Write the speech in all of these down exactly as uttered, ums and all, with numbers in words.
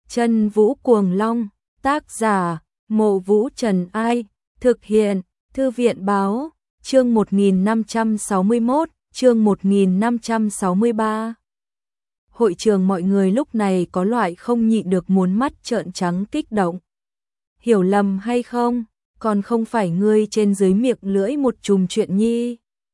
Chân Vũ Cuồng Long, tác giả, Mộ Vũ Trần Ai, thực hiện, Thư viện Báo, chương một nghìn năm trăm sáu mươi mốt, chương một nghìn năm trăm sáu mươi ba. Hội trường mọi người lúc này có loại không nhịn được muốn mắt trợn trắng kích động. Hiểu lầm hay không, còn không phải ngươi trên dưới miệng lưỡi một chùm chuyện nhi.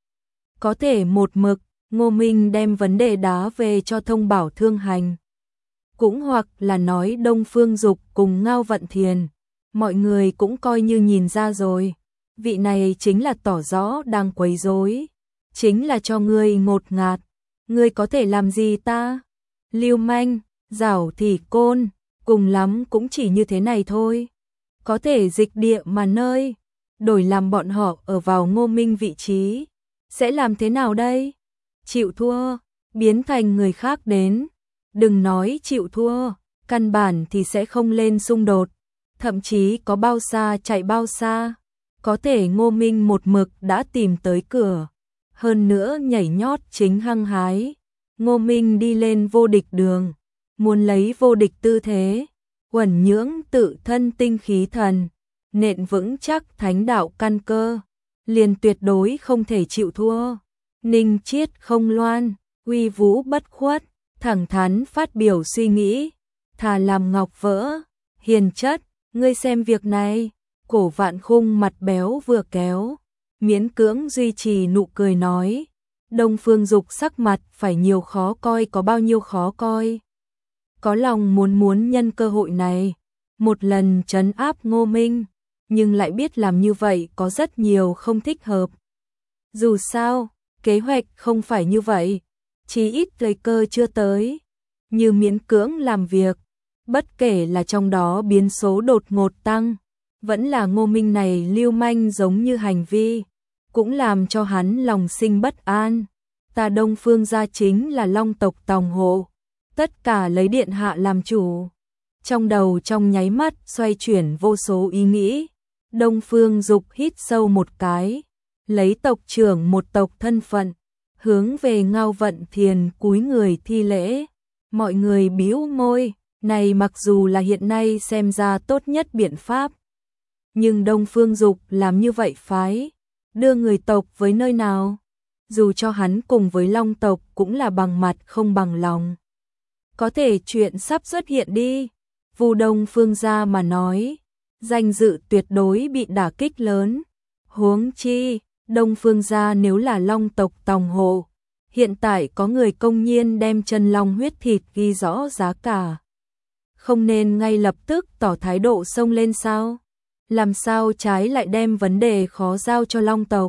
Có thể một mực, Ngô Minh đem vấn đề đá về cho Thông Bảo Thương Hành. Cũng hoặc là nói Đông Phương Dục cùng Ngao Vận Thiền, mọi người cũng coi như nhìn ra rồi. Vị này chính là tỏ rõ đang quấy rối, chính là cho ngươi ngột ngạt. Ngươi có thể làm gì ta? Lưu manh, giảo thì côn, cùng lắm cũng chỉ như thế này thôi. Có thể dịch địa mà nơi, đổi làm bọn họ ở vào Ngô Minh vị trí. Sẽ làm thế nào đây? Chịu thua, biến thành người khác đến. Đừng nói chịu thua, căn bản thì sẽ không lên xung đột. Thậm chí có bao xa chạy bao xa. Có thể Ngô Minh một mực đã tìm tới cửa. Hơn nữa nhảy nhót chính hăng hái. Ngô Minh đi lên vô địch đường. Muốn lấy vô địch tư thế. Uẩn nhưỡng tự thân tinh khí thần. Nện vững chắc thánh đạo căn cơ. Liền tuyệt đối không thể chịu thua. Ninh Chiết không loan, uy vũ bất khuất, thẳng thắn phát biểu suy nghĩ, thà làm ngọc vỡ, hiền chất, ngươi xem việc này. Cổ Vạn Khung mặt béo vừa kéo, miễn cưỡng duy trì nụ cười nói, Đông Phương Dục sắc mặt phải nhiều khó coi có bao nhiêu khó coi. Có lòng muốn muốn nhân cơ hội này, một lần trấn áp Ngô Minh, nhưng lại biết làm như vậy có rất nhiều không thích hợp. Dù sao, kế hoạch không phải như vậy, chỉ ít thời cơ chưa tới, như miễn cưỡng làm việc, bất kể là trong đó biến số đột ngột tăng, vẫn là Ngô Minh này lưu manh giống như hành vi, cũng làm cho hắn lòng sinh bất an. Ta Đông Phương gia chính là Long tộc tòng hộ, tất cả lấy điện hạ làm chủ. Trong đầu trong nháy mắt xoay chuyển vô số ý nghĩ, Đông Phương Dục hít sâu một cái, lấy tộc trưởng một tộc thân phận, hướng về Ngao Vận Thiền cúi người thi lễ. Mọi người bĩu môi, này mặc dù là hiện nay xem ra tốt nhất biện pháp, nhưng Đông Phương Dục làm như vậy phái, đưa người tộc với nơi nào? Dù cho hắn cùng với Long tộc cũng là bằng mặt không bằng lòng. Có thể chuyện sắp xuất hiện đi, Vu Đông Phương gia mà nói, danh dự tuyệt đối bị đả kích lớn. Huống chi, Đông Phương gia nếu là Long tộc tòng hộ, hiện tại có người công nhiên đem chân long huyết thịt ghi rõ giá cả. Không nên ngay lập tức tỏ thái độ xông lên sao? Làm sao trái lại đem vấn đề khó giao cho Long tộc?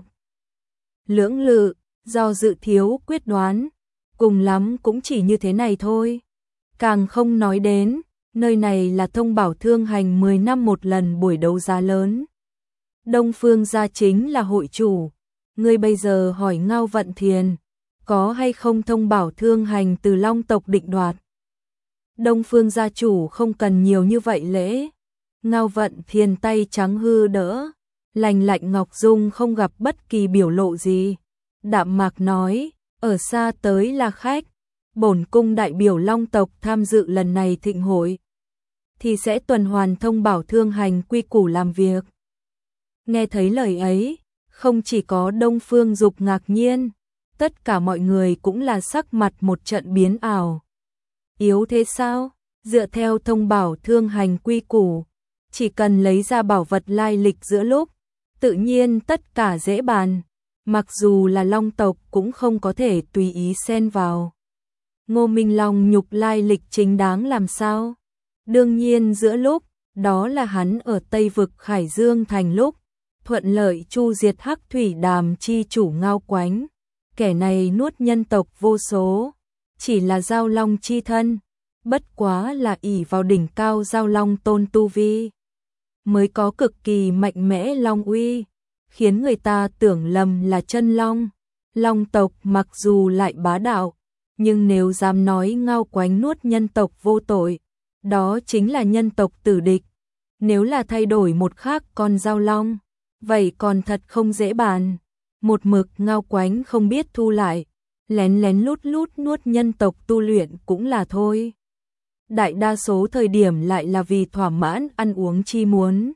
Lưỡng lự, do dự thiếu quyết đoán, cùng lắm cũng chỉ như thế này thôi. Càng không nói đến, nơi này là Thông Bảo Thương Hành mười năm một lần buổi đấu giá lớn. Đông Phương gia chính là hội chủ. Ngươi bây giờ hỏi Ngao Vận Thiền, có hay không Thông Bảo Thương Hành từ Long tộc định đoạt? Đông Phương gia chủ không cần nhiều như vậy lễ. Ngao Vận Thiền tay trắng hư đỡ, lành lạnh ngọc dung không gặp bất kỳ biểu lộ gì. Đạm mạc nói, ở xa tới là khách, bổn cung đại biểu Long tộc tham dự lần này thịnh hội, thì sẽ tuần hoàn Thông Bảo Thương Hành quy củ làm việc. Nghe thấy lời ấy, không chỉ có Đông Phương Dục ngạc nhiên, tất cả mọi người cũng là sắc mặt một trận biến ảo. Yếu thế sao? Dựa theo Thông Bảo Thương Hành quy củ, chỉ cần lấy ra bảo vật lai lịch giữa lúc, tự nhiên tất cả dễ bàn, mặc dù là Long tộc cũng không có thể tùy ý xen vào. Ngô Minh Long nhục lai lịch chính đáng làm sao? Đương nhiên giữa lúc, đó là hắn ở Tây vực Khải Dương thành lúc, thuận lợi chu diệt Hắc Thủy Đàm chi chủ Ngao Quánh. Kẻ này nuốt nhân tộc vô số, chỉ là giao long chi thân, bất quá là ỷ vào đỉnh cao giao long tôn tu vi, mới có cực kỳ mạnh mẽ long uy, khiến người ta tưởng lầm là chân long. Long tộc mặc dù lại bá đạo, nhưng nếu dám nói Ngao Quánh nuốt nhân tộc vô tội, đó chính là nhân tộc tử địch. Nếu là thay đổi một khác con giao long, vậy còn thật không dễ bàn. Một mực Ngao Quánh không biết thu lại, lén lén lút lút nuốt nhân tộc tu luyện cũng là thôi. đại đa số thời điểm lại là vì thỏa mãn ăn uống chi muốn.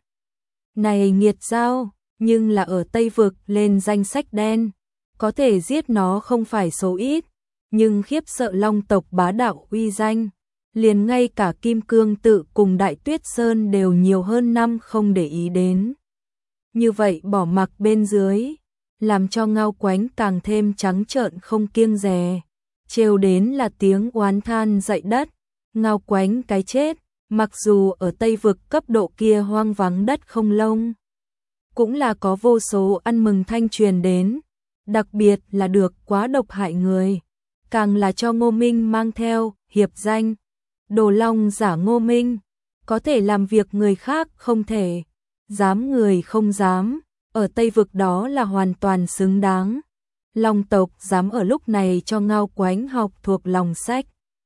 Này nghiệt dao, nhưng là ở Tây Vực lên danh sách đen, có thể giết nó không phải số ít, nhưng khiếp sợ Long tộc bá đạo uy danh, liền ngay cả Kim Cương Tự cùng Đại Tuyết Sơn đều nhiều hơn năm không để ý đến. Như vậy bỏ mặc bên dưới, làm cho Ngao Quánh càng thêm trắng trợn không kiêng dè, trêu đến là tiếng oán than dậy đất. Ngao Quánh cái chết, mặc dù ở Tây Vực cấp độ kia hoang vắng đất không lông, cũng là có vô số ăn mừng thanh truyền đến, đặc biệt là được quá độc hại người, càng là cho Ngô Minh mang theo hiệp danh, đồ long giả Ngô Minh, có thể làm việc người khác không thể, dám người không dám, ở Tây Vực đó là hoàn toàn xứng đáng. Long tộc dám ở lúc này cho Ngao Quánh học thuộc lòng sách,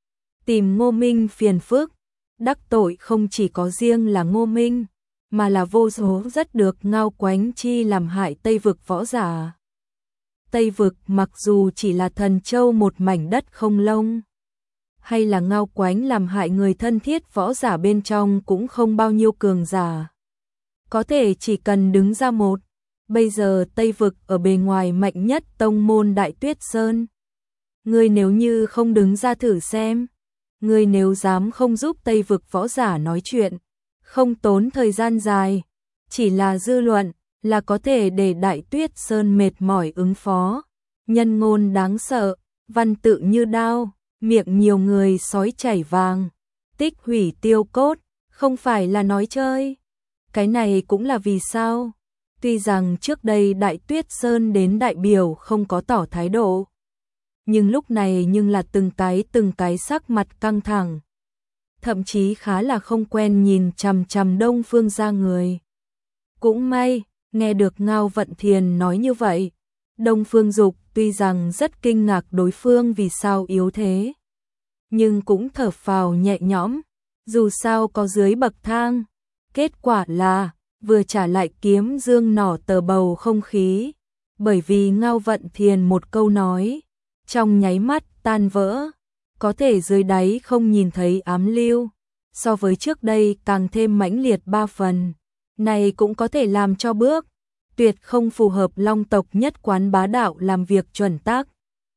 tìm Ngô Minh phiền phức, đắc tội không chỉ có riêng là Ngô Minh, mà là vô số rất được Ngao Quánh chi làm hại Tây Vực võ giả. Tây Vực mặc dù chỉ là Thần Châu một mảnh đất không lông, hay là Ngao Quánh làm hại người thân thiết võ giả bên trong cũng không bao nhiêu cường giả. Có thể chỉ cần đứng ra một, bây giờ Tây Vực ở bề ngoài mạnh nhất tông môn Đại Tuyết Sơn. Người nếu như không đứng ra thử xem, người nếu dám không giúp Tây Vực võ giả nói chuyện, không tốn thời gian dài, chỉ là dư luận, là có thể để Đại Tuyết Sơn mệt mỏi ứng phó. Nhân ngôn đáng sợ, văn tự như đao, miệng nhiều người sói chảy vàng, tích hủy tiêu cốt, không phải là nói chơi. Cái này cũng là vì sao? Tuy rằng trước đây Đại Tuyết Sơn đến đại biểu không có tỏ thái độ, nhưng lúc này nhưng là từng cái từng cái sắc mặt căng thẳng, thậm chí khá là không quen nhìn chằm chằm Đông Phương gia người. Cũng may, nghe được Ngao Vận Thiền nói như vậy, Đông Phương Dục tuy rằng rất kinh ngạc đối phương vì sao yếu thế, nhưng cũng thở phào nhẹ nhõm, dù sao có dưới bậc thang. Kết quả là, vừa trả lại kiếm dương nỏ tờ bầu không khí, bởi vì Ngao Vận Thiền một câu nói, trong nháy mắt tan vỡ, có thể dưới đáy không nhìn thấy ám lưu, so với trước đây càng thêm mãnh liệt ba phần, này cũng có thể làm cho bước, tuyệt không phù hợp Long tộc nhất quán bá đạo làm việc chuẩn tắc.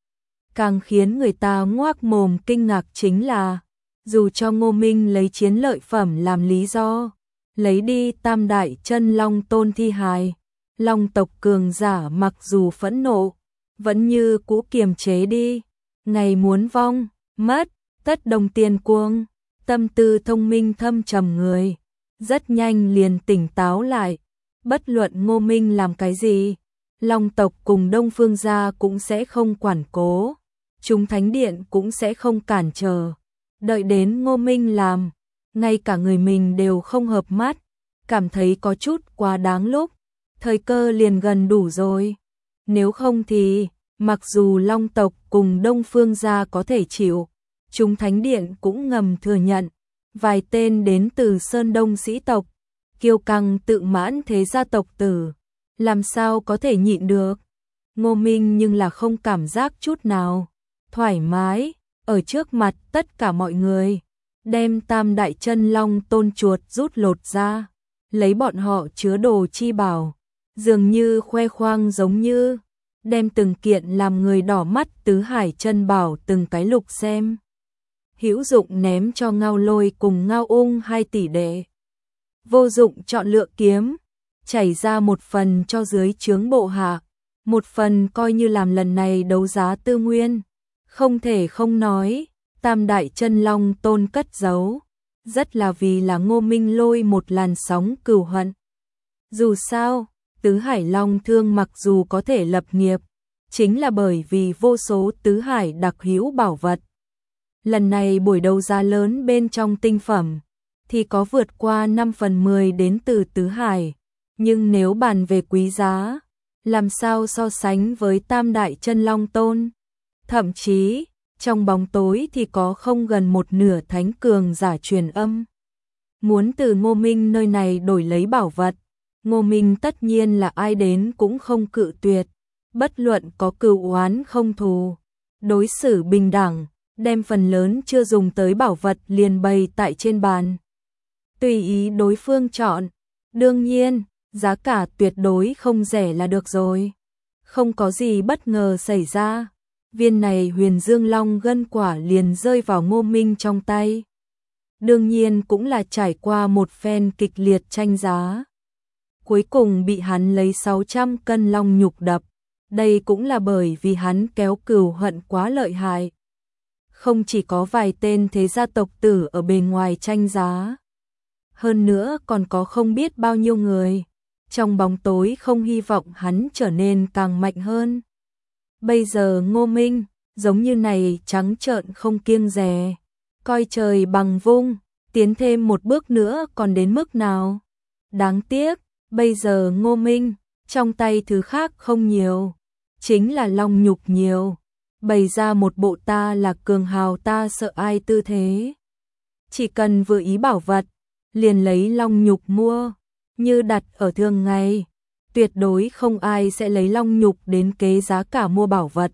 Càng khiến người ta ngoác mồm kinh ngạc chính là, dù cho Ngô Minh lấy chiến lợi phẩm làm lý do, lấy đi tam đại chân long tôn thi hài, Long tộc cường giả mặc dù phẫn nộ, vẫn như cũ kiềm chế đi, ngày muốn vong, mất, tất đồng tiền cuồng, tâm tư thông minh thâm trầm người, rất nhanh liền tỉnh táo lại, bất luận Ngô Minh làm cái gì, Long tộc cùng Đông Phương gia cũng sẽ không quản cố, chúng thánh điện cũng sẽ không cản trở, đợi đến Ngô Minh làm, ngay cả người mình đều không hợp mắt, cảm thấy có chút quá đáng lúc, thời cơ liền gần đủ rồi, nếu không thì, mặc dù Long tộc cùng Đông Phương gia có thể chịu, chúng thánh điện cũng ngầm thừa nhận, vài tên đến từ Sơn Đông sĩ tộc, kiêu căng tự mãn thế gia tộc tử, làm sao có thể nhịn được. Ngô Minh nhưng là không cảm giác chút nào thoải mái, ở trước mặt tất cả mọi người, đem tam đại chân long tôn chuột rút lột ra, lấy bọn họ chứa đồ chi bảo, dường như khoe khoang giống như, đem từng kiện làm người đỏ mắt tứ hải chân bảo từng cái lục xem. Hữu dụng ném cho Ngao Lôi cùng Ngao Ung hai tỷ đệ. Vô dụng chọn lựa kiếm, chảy ra một phần cho dưới trướng bộ hạ, một phần coi như làm lần này đấu giá tư nguyên. Không thể không nói, tam đại chân long tôn cất giấu, rất là vì là Ngô Minh lôi một làn sóng cừu hận. Dù sao, tứ hải long thương mặc dù có thể lập nghiệp, chính là bởi vì vô số tứ hải đặc hữu bảo vật. Lần này buổi đấu giá lớn bên trong tinh phẩm, thì có vượt qua năm phần mười đến từ tứ hải, nhưng nếu bàn về quý giá, làm sao so sánh với tam đại chân long tôn. Thậm chí, trong bóng tối thì có không gần một nửa thánh cường giả truyền âm. Muốn từ Ngô Minh nơi này đổi lấy bảo vật, Ngô Minh tất nhiên là ai đến cũng không cự tuyệt, bất luận có cừu oán không thù, đối xử bình đẳng, đem phần lớn chưa dùng tới bảo vật liền bày tại trên bàn. Tùy ý đối phương chọn, đương nhiên, giá cả tuyệt đối không rẻ là được rồi. Không có gì bất ngờ xảy ra, viên này Huyền Dương Long Gân quả liền rơi vào Ngô Minh trong tay. Đương nhiên cũng là trải qua một phen kịch liệt tranh giá. Cuối cùng bị hắn lấy sáu trăm cân long nhục đập, đây cũng là bởi vì hắn kéo cừu hận quá lợi hại. Không chỉ có vài tên thế gia tộc tử ở bên ngoài tranh giá, hơn nữa còn có không biết bao nhiêu người trong bóng tối không hy vọng hắn trở nên càng mạnh hơn. Bây giờ Ngô Minh giống như này trắng trợn không kiêng dè, coi trời bằng vung, tiến thêm một bước nữa còn đến mức nào. Đáng tiếc, bây giờ Ngô Minh trong tay thứ khác không nhiều, chính là long nhục nhiều, bày ra một bộ ta là cường hào ta sợ ai tư thế. Chỉ cần vừa ý bảo vật, liền lấy long nhục mua, như đặt ở thường ngày, tuyệt đối không ai sẽ lấy long nhục đến kế giá cả mua bảo vật.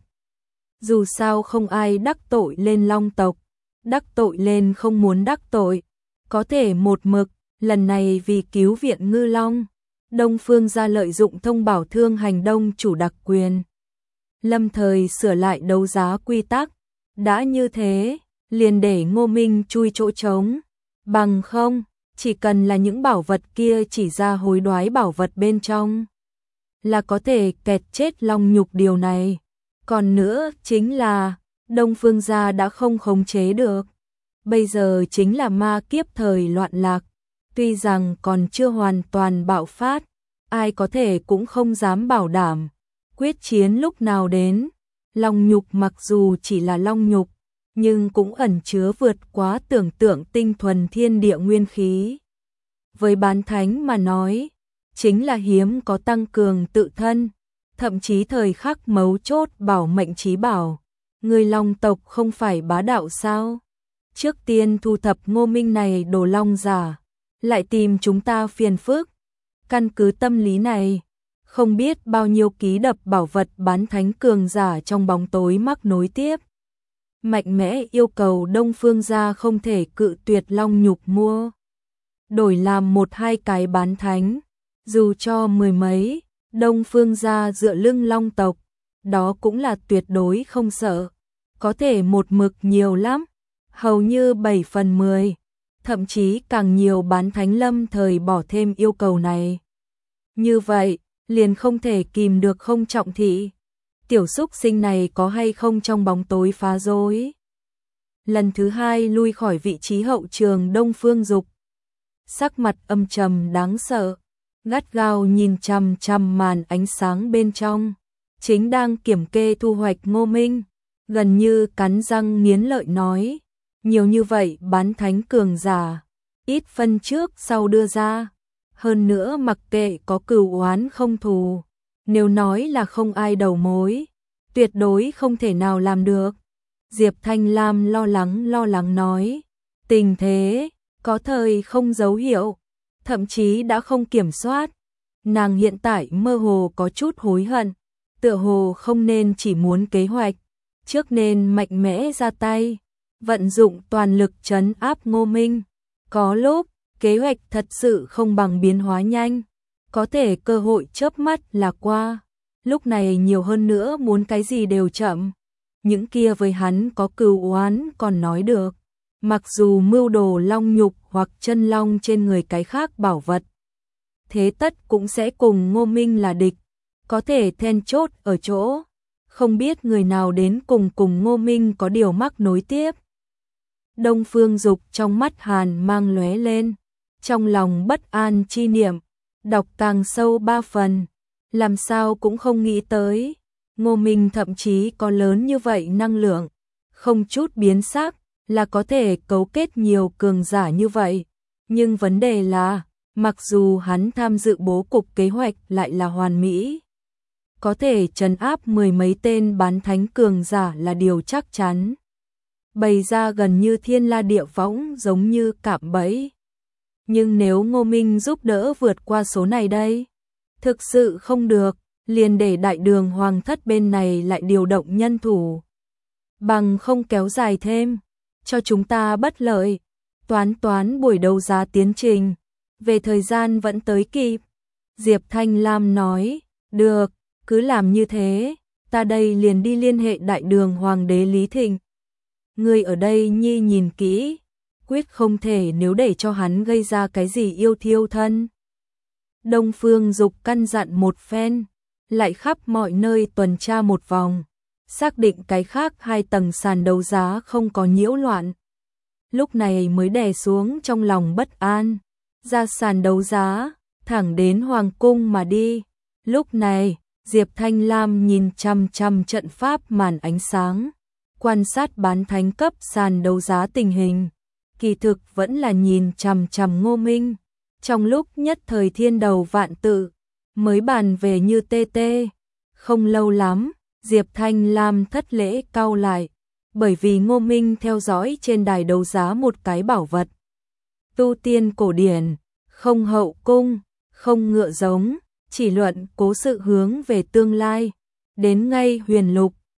Dù sao không ai đắc tội lên long tộc, đắc tội lên không muốn đắc tội, có thể một mực, lần này vì cứu viện ngư long, Đông Phương gia lợi dụng thông bảo thương hành đông chủ đặc quyền, lâm thời sửa lại đấu giá quy tắc, đã như thế, liền để Ngô Minh chui chỗ trống, bằng không, chỉ cần là những bảo vật kia chỉ ra hối đoái bảo vật bên trong, là có thể kẹt chết long nhục điều này. Còn nữa chính là, Đông Phương gia đã không khống chế được. Bây giờ chính là ma kiếp thời loạn lạc, tuy rằng còn chưa hoàn toàn bạo phát, ai có thể cũng không dám bảo đảm, quyết chiến lúc nào đến. Long nhục mặc dù chỉ là long nhục, nhưng cũng ẩn chứa vượt quá tưởng tượng tinh thuần thiên địa nguyên khí. Với bán thánh mà nói, chính là hiếm có tăng cường tự thân, thậm chí thời khắc mấu chốt bảo mệnh chí bảo. Người long tộc không phải bá đạo sao? Trước tiên thu thập Ngô Minh này đồ long giả, lại tìm chúng ta phiền phức. Căn cứ tâm lý này, không biết bao nhiêu ký đập bảo vật bán thánh cường giả trong bóng tối mắc nối tiếp. Mạnh mẽ yêu cầu Đông Phương gia không thể cự tuyệt long nhục mua, đổi làm một hai cái bán thánh, dù cho mười mấy, Đông Phương gia dựa lưng long tộc, đó cũng là tuyệt đối không sợ, có thể một mực nhiều lắm, hầu như bảy phần mười, thậm chí càng nhiều bán thánh lâm thời bỏ thêm yêu cầu này. Như vậy, liền không thể kìm được không trọng thị. Tiểu xúc sinh này có hay không trong bóng tối phá rối. Lần thứ hai lui khỏi vị trí hậu trường Đông Phương Dục, sắc mặt âm trầm đáng sợ, gắt gao nhìn chằm chằm màn ánh sáng bên trong, chính đang kiểm kê thu hoạch Ngô Minh, gần như cắn răng nghiến lợi nói, nhiều như vậy bán thánh cường giả, ít phân trước sau đưa ra, hơn nữa mặc kệ có cừu oán không thù, nếu nói là không ai đầu mối, tuyệt đối không thể nào làm được. Diệp Thanh Lam lo lắng lo lắng nói, tình thế, có thời không dấu hiệu, thậm chí đã không kiểm soát. Nàng hiện tại mơ hồ có chút hối hận, tựa hồ không nên chỉ muốn kế hoạch, trước nên mạnh mẽ ra tay, vận dụng toàn lực trấn áp Ngô Minh. Có lúc, kế hoạch thật sự không bằng biến hóa nhanh, có thể cơ hội chớp mắt là qua, lúc này nhiều hơn nữa muốn cái gì đều chậm. Những kia với hắn có cừu oán còn nói được, mặc dù mưu đồ long nhục hoặc chân long trên người cái khác bảo vật, thế tất cũng sẽ cùng Ngô Minh là địch, có thể then chốt ở chỗ, không biết người nào đến cùng cùng Ngô Minh có điều mắc nối tiếp. Đông Phương Dục trong mắt hàn mang lóe lên, trong lòng bất an chi niệm, đọc càng sâu ba phần, làm sao cũng không nghĩ tới. Ngô Minh thậm chí có lớn như vậy năng lượng, không chút biến sắc, là có thể cấu kết nhiều cường giả như vậy. Nhưng vấn đề là, mặc dù hắn tham dự bố cục kế hoạch lại là hoàn mỹ, có thể trấn áp mười mấy tên bán thánh cường giả là điều chắc chắn. Bày ra gần như thiên la địa võng giống như cạm bẫy. Nhưng nếu Ngô Minh giúp đỡ vượt qua số này đây, thực sự không được, liền để đại đường hoàng thất bên này lại điều động nhân thủ. bằng không kéo dài thêm, cho chúng ta bất lợi. Toán toán buổi đấu giá tiến trình, về thời gian vẫn tới kịp. Diệp Thanh Lam nói, được, cứ làm như thế, ta đây liền đi liên hệ đại đường hoàng đế Lý Thịnh. Người ở đây nhi nhìn kỹ, quyết không thể nếu để cho hắn gây ra cái gì yêu thiêu thân. Đông Phương Dục căn dặn một phen, lại khắp mọi nơi tuần tra một vòng, xác định cái khác hai tầng sàn đấu giá không có nhiễu loạn. Lúc này mới đè xuống trong lòng bất an, ra sàn đấu giá, thẳng đến Hoàng cung mà đi. Lúc này, Diệp Thanh Lam nhìn chằm chằm trận pháp màn ánh sáng, quan sát bán thánh cấp sàn đấu giá tình hình, kỳ thực vẫn là nhìn chằm chằm Ngô Minh. Trong lúc nhất thời thiên đầu vạn tự, mới bàn về như tê tê. Không lâu lắm, Diệp Thanh Lam thất lễ cau lại, bởi vì Ngô Minh theo dõi trên đài đấu giá một cái bảo vật. Tu tiên cổ điển, không hậu cung, không ngựa giống, chỉ luận cố sự hướng về tương lai, đến ngay huyền lục,